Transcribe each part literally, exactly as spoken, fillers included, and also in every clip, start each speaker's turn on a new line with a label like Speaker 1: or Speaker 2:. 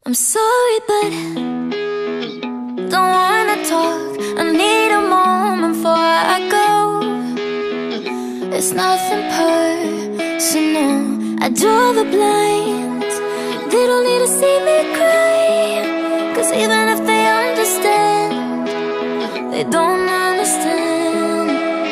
Speaker 1: I'm sorry, but don't wanna talk. I need a moment before I go. It's nothing personal. I draw the blinds. They don't need to see me cry, 'cause even if they understand, they don't understand.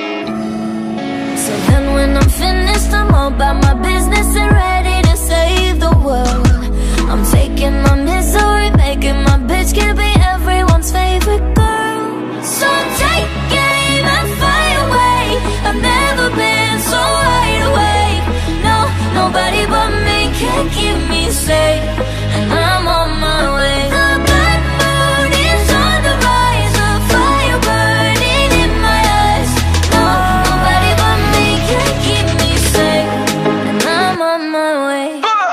Speaker 1: So then when I'm finished, I'm all about my business and ready to save the world. I'm taking my misery, making my bitch can be everyone's favorite girl. So take aim and fly away. I've never been so wide awake. No, nobody but me can keep me safe, and I'm on my way. The bad mood is on the rise, a fire burning in my eyes. No, nobody but me can keep me safe, and I'm on my way.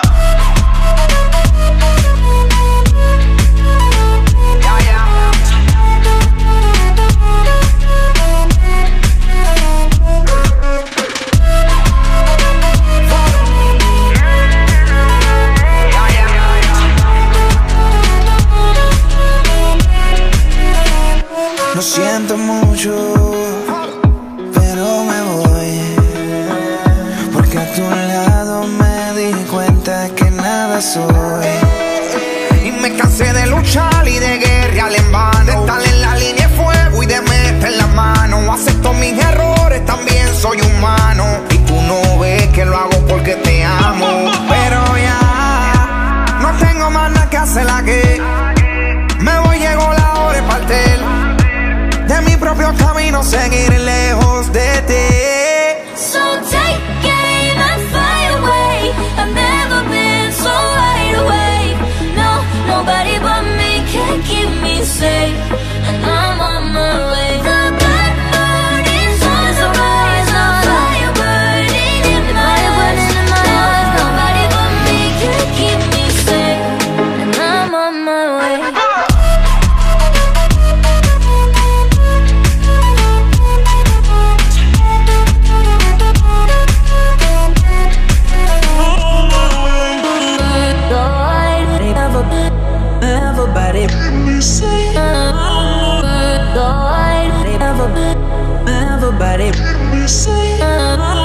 Speaker 2: Lo siento mucho, pero me voy, porque a tu lado me di cuenta que nada soy. Y me cansé de luchar y de guerrear en vano, de estar en la línea de fuego y de meter la mano. Acepto mis errores, también soy humano, y tú no ves que lo hago porque te amo. Pero ya no tengo más nada que hacer aquí. Me voy, llegó la hora de partir de mi propio camino, seguir lejos de ti.
Speaker 1: So take aim and fly away. I've never been so wide awake. No, nobody but me can keep me safe, and I'm on my way. The bad mood is on the rise, a fire burning in my eyes. No, nobody but me can keep me safe, and I'm on my way.
Speaker 2: Everybody, everybody, everybody,